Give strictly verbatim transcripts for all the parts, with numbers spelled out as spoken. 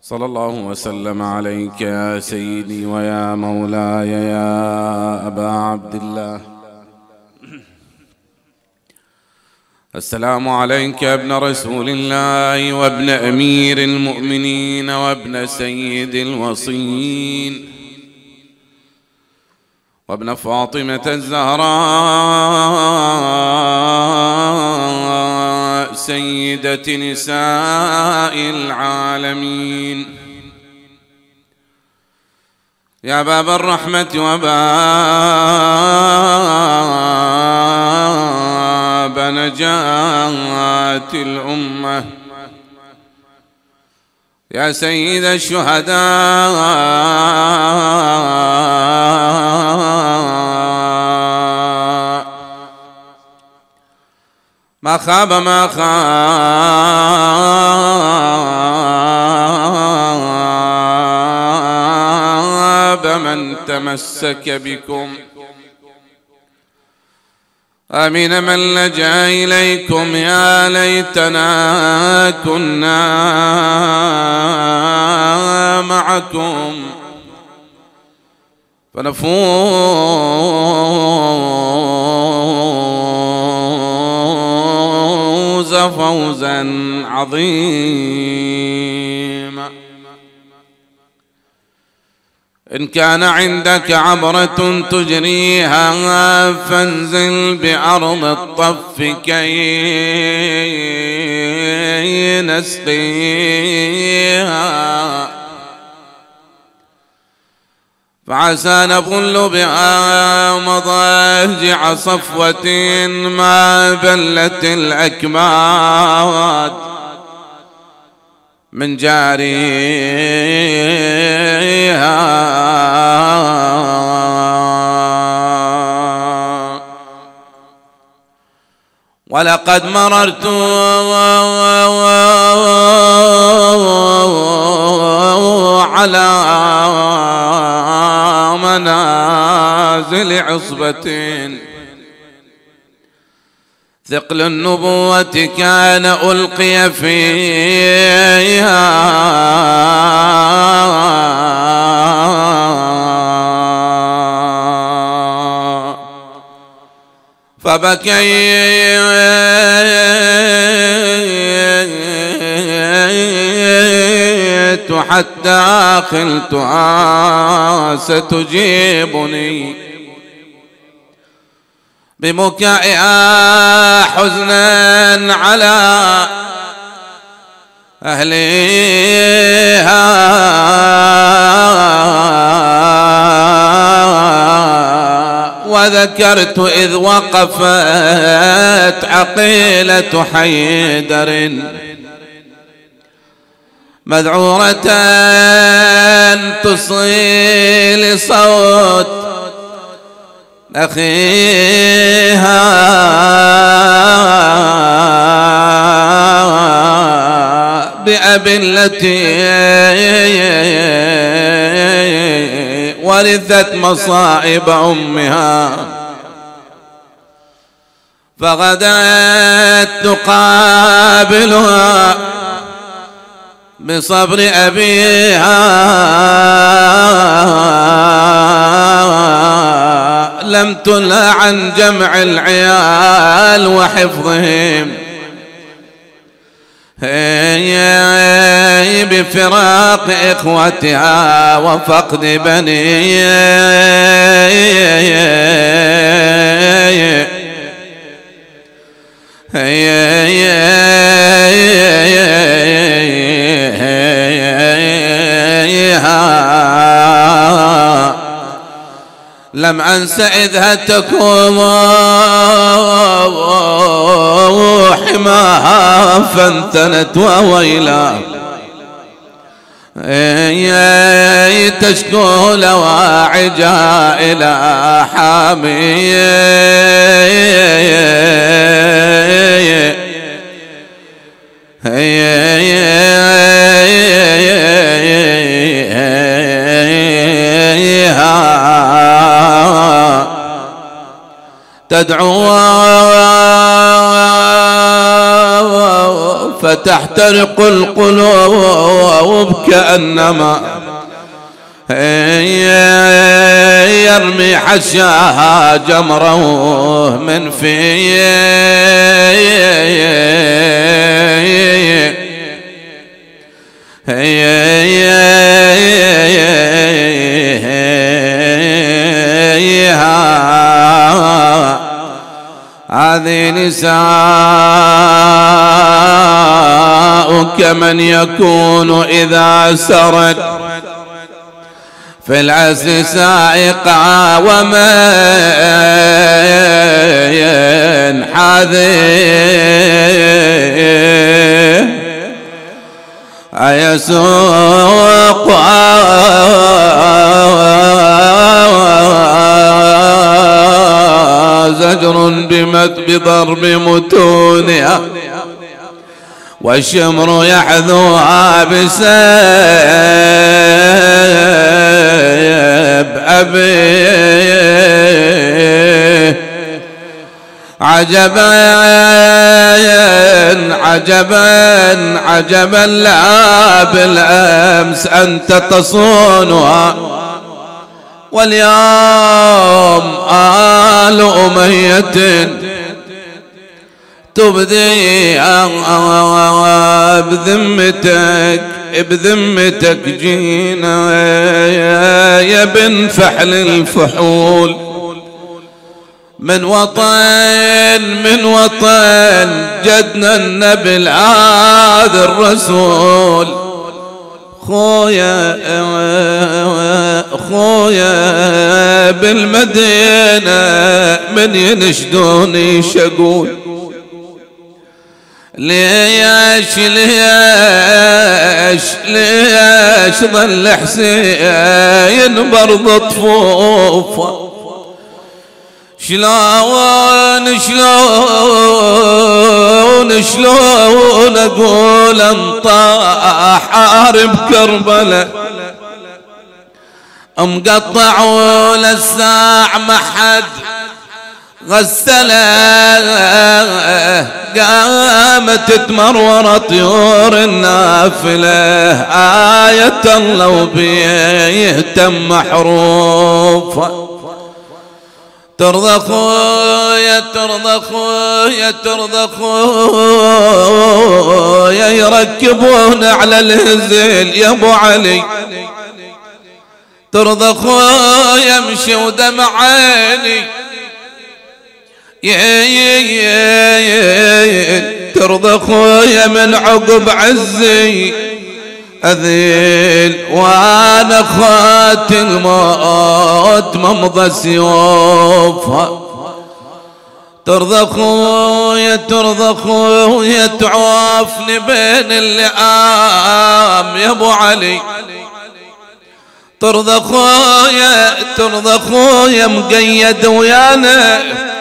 صلى الله وسلم عليك يا سيدي ويا مولاي يا أبا عبد الله. السلام عليك يا ابن رسول الله وابن أمير المؤمنين وابن سيد الوصيين وابن فاطمة الزهراء سيدة نساء العالمين. يا باب الرحمة وباب نجاة الأمة، يا سيد الشهداء، ما خاب ما خاب من تمسك بكم، آمين من لجأ إليكم. يا ليتنا كنا معكم فنفوز فوزا عظيما. إن كان عندك عبرة تجريها فانزل بأرض الطف كي نسقيها، فعسى نبل بها مضاجع صفوة ما بلت الأكباد من جاريها. ولقد مررت على منازل عصبة ثقل النبوة كان ألقي فيها، فبكيت حتى خلتها ستجيبني بمكائها حزنا على أهلها. وذكرت إذ وقفت عقيلة حيدر مذعورة تصيل صوت أخيها، بأبي التي ورثت مصائب أمها، فغدت تقابلها بصبر أبيها. لم تنه عن جمع العيال وحفظهم بفراق إخوتها وفقد بنيها. لم أنس إذ هتكم حماها فانتنت وويلا تشكو لواعجها إلى حامي تدعو فتحترق القلوب كأنما يرمي حشاها جمره من فيها. هذه نساء كمن يكون إذا سرت في العسل سائقا ومن حذيه أيسوق زجر بضرب متونها والشمر يحذوها بسيب أبيه. عجبا عجبا عجبا لا بالأمس أنت تصونها واليوم آل أمية تبدي بذمتك بذمتك جينا يا بن فحل الفحول من وطن من وطن جدنا النبي العاد الرسول. خويا خويا بالمدينة من ينشدوني شقول ليش ليش ليش ظل حسين برض طفوفه شلون شلون شلون اقول انطاح حارب كربلاء مقطعوا للساع ما حد غسله قامت تمرور طيور النافله آية الله وبيهتم محروفه. ترضى خويا ترضى خويا ترضى خويا يركبون على الهزيل يا ابو علي. ترضى خويا امشي ودمع عيني ترضى خويا من عقب عزي أذيل وانا خات الموت ممضى سيوفها. ترضى خويا ترضى خويا تعوفني بين اللئام يا ابو علي. ترضى خويا ترضى خويا مقيد ويانا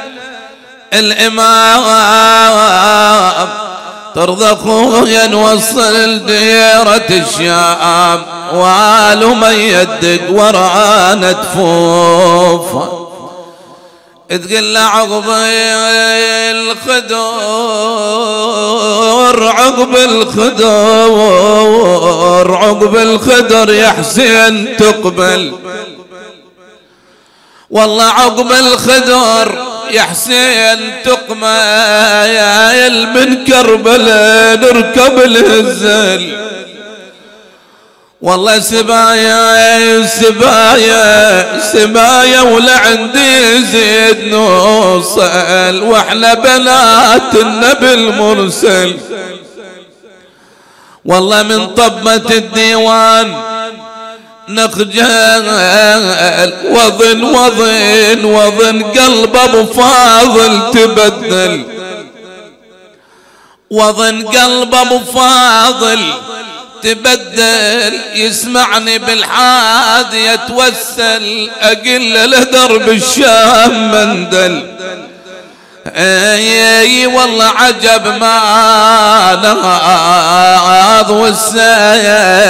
الإمام. ترضى خويا نوصل ديرة الشام والو من يدق ورانا تفوفه. تقل عقب الخدر عقب الخدر عقب الخدر يا حسين تقبل والله عقب الخدر يا حسين تقمل من كربلاء نركب الهزل والله سبايا سبايا سبايا ولا عندي زيد نوصل واحنا بنات النبي المرسل. والله من طبة الديوان نخجل وظن وظن وظن قلب ابو فاضل تبدل وظن قلب ابو فاضل تبدل يسمعني بالحاد يتوسل اقل له درب الشام مندل. اي والله عجب ما ناض والسيف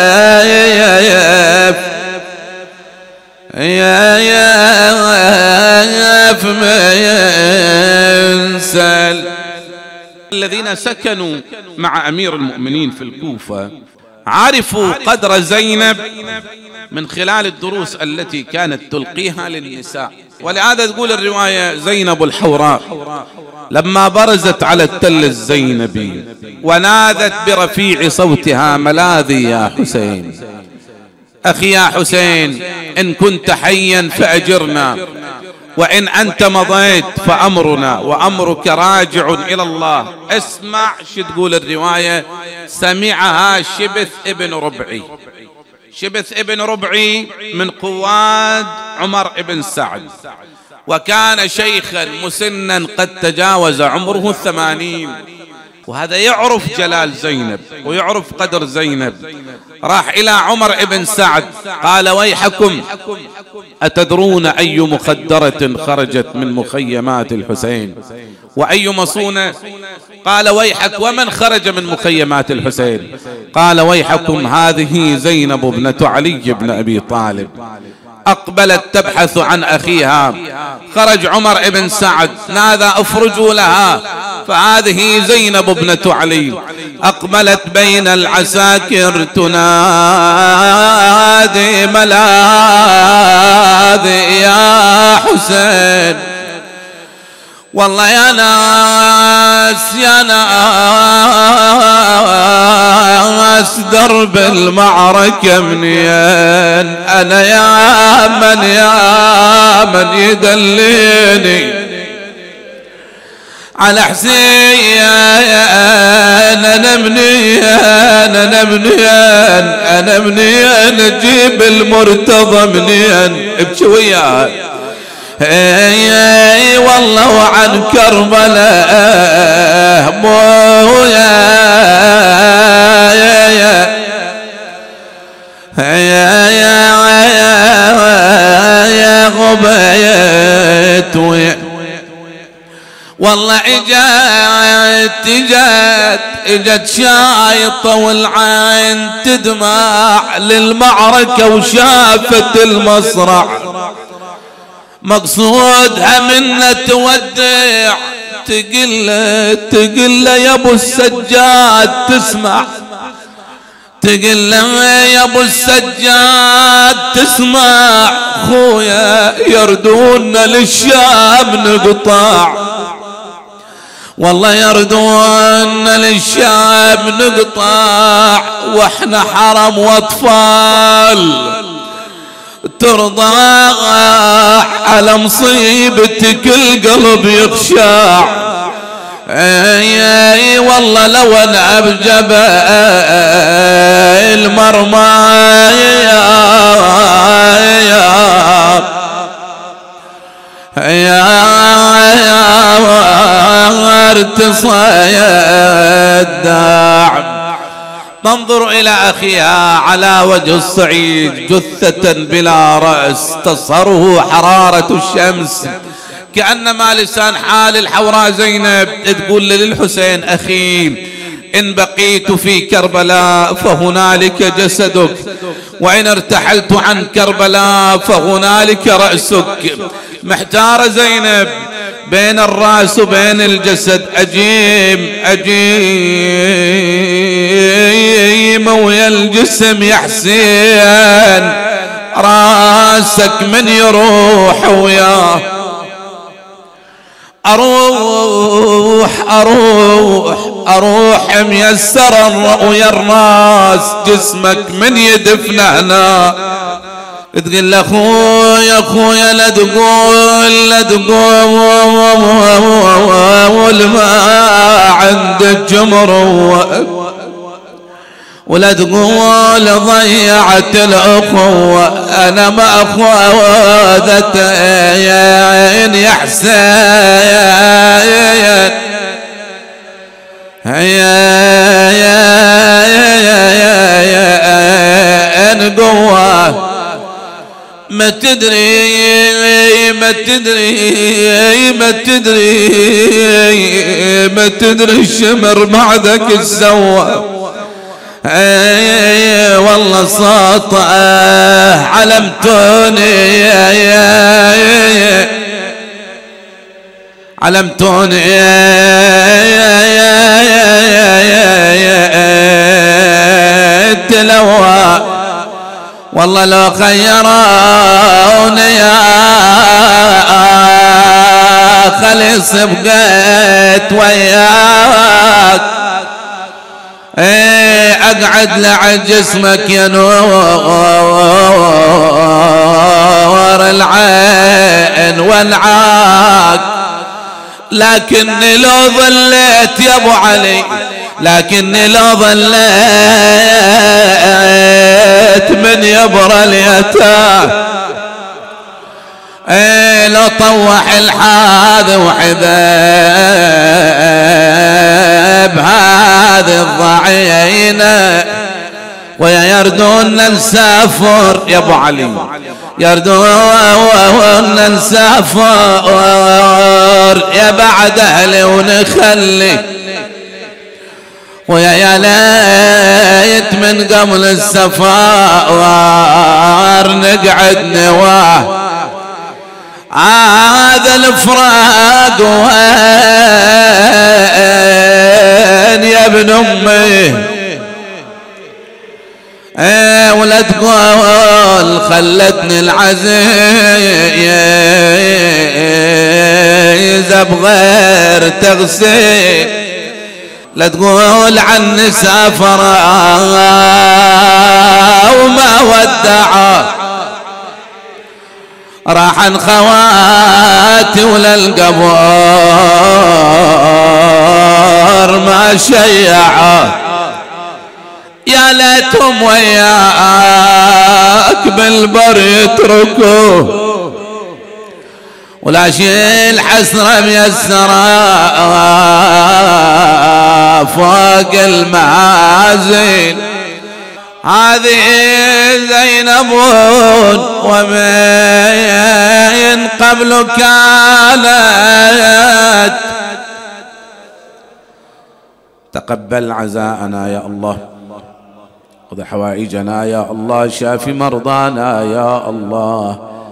يا يا في ما ينسل الذين سكنوا مع أمير المؤمنين في الكوفة عرفوا قدر زينب من خلال الدروس التي كانت تلقيها للنساء. ولهذا تقول الرواية زينب الحوراء لما برزت على التل الزينبي ونادت برفيع صوتها ملاذي يا حسين، أخي يا حسين إن كنت حيا فأجرنا، وإن أنت مضيت فأمرنا وأمرك راجع إلى الله. اسمع شو تقول الرواية: سمعها شبث ابن ربعي. شبث ابن ربعي من قواد عمر ابن سعد، وكان شيخا مسنا قد تجاوز عمره الثمانين، وهذا يعرف جلال زينب ويعرف قدر زينب. راح إلى عمر ابن سعد قال: ويحكم أتدرون أي مخدرة خرجت من مخيمات الحسين وأي مصونة؟ قال: ويحك ومن خرج من مخيمات الحسين؟ قال: ويحكم هذه زينب ابنة علي بن أبي طالب. أقبلت تبحث عن أخيها، خرج عمر بن سعد نادى: افرجوا لها، فهذه زينب ابنة علي. أقبلت بين العساكر تنادي: ملاذي يا حسين. والله يا ناس يا ناس درب المعركة منين؟ أنا يا من يا من يدليني على حسين، أنا منين أنا منين أنا منين أجيب المرتضى منين؟ ابكي وياه. اي والله وعن كربلاء مويا يا يا يا يا غبيت والله اجت اجت اجت شايطة والعين تدمع للمعركة وشافت المصرع، مقصودها منا تودع، تقل تقل يا ابو السجاد تسمع، تقل يا ابو السجاد تسمع، خويا يردونا للشام نقطع، والله يردونا للشام نقطع، واحنا حرم واطفال ترضى على مصيبتك القلب يخشع. اي اي والله لو انا بجبل المرمى يا يا يا ارتصى الداع. تنظر إلى أخيها على وجه الصعيد جثة بلا رأس تصهره حرارة الشمس، كأنما لسان حال الحوراء زينب تقول للحسين: أخي إن بقيت في كربلاء فهنالك جسدك، وإن ارتحلت عن كربلاء فهنالك رأسك. محتار زينب بين الرأس وبين الجسد، أجيم أجيم ويا الجسم يا حسين، راسك من يروح وياه، أروح أروح أروح ميسر ويا الراس، جسمك من يدفن هنا. تقول له: اخويا اخويا لا تقول لا تقول ما عندك جمر، ولا تقول ضيعت الأخوة، أنا ما أخوذت عين يا حسين، يا يا يا قوة. ما تدري ما تدري ما تدري ما تدري الشمر بعدك السوى، اي والله ساطعه علمتوني يا يا علمتوني يا يا تلوى والله لو خيروني يا خلص بقيت وياك ايه اقعد لعن جسمك يا نور العين وانعاك، لكني لو ظليت يا ابو علي، لكني لو ظليت من يبرى اليتام ايه لو طوح الحاذ وحذاب هذه الضعينة ويا يردون نسافر يا ابو علي، يردون نسافر يا بعد اهلي ونخلي ويا يا ليت من قبل السفار نقعد نواه هذا الفراق وين يا ابن امي ايه ولا تقول خلتني العزيز بغير تغسيل، لا تقول عني سافر وما ودع راح عن خواتي ولا القبر ما شيع، يا ليتهم وياك بالبر يتركوا ولا شيء الحسرة ميسرة فوق المعازل. هذه زينب ومن قبل كانت تقبل عزاءنا يا الله، خذ حوائجنا يا الله، شافي مرضانا يا الله،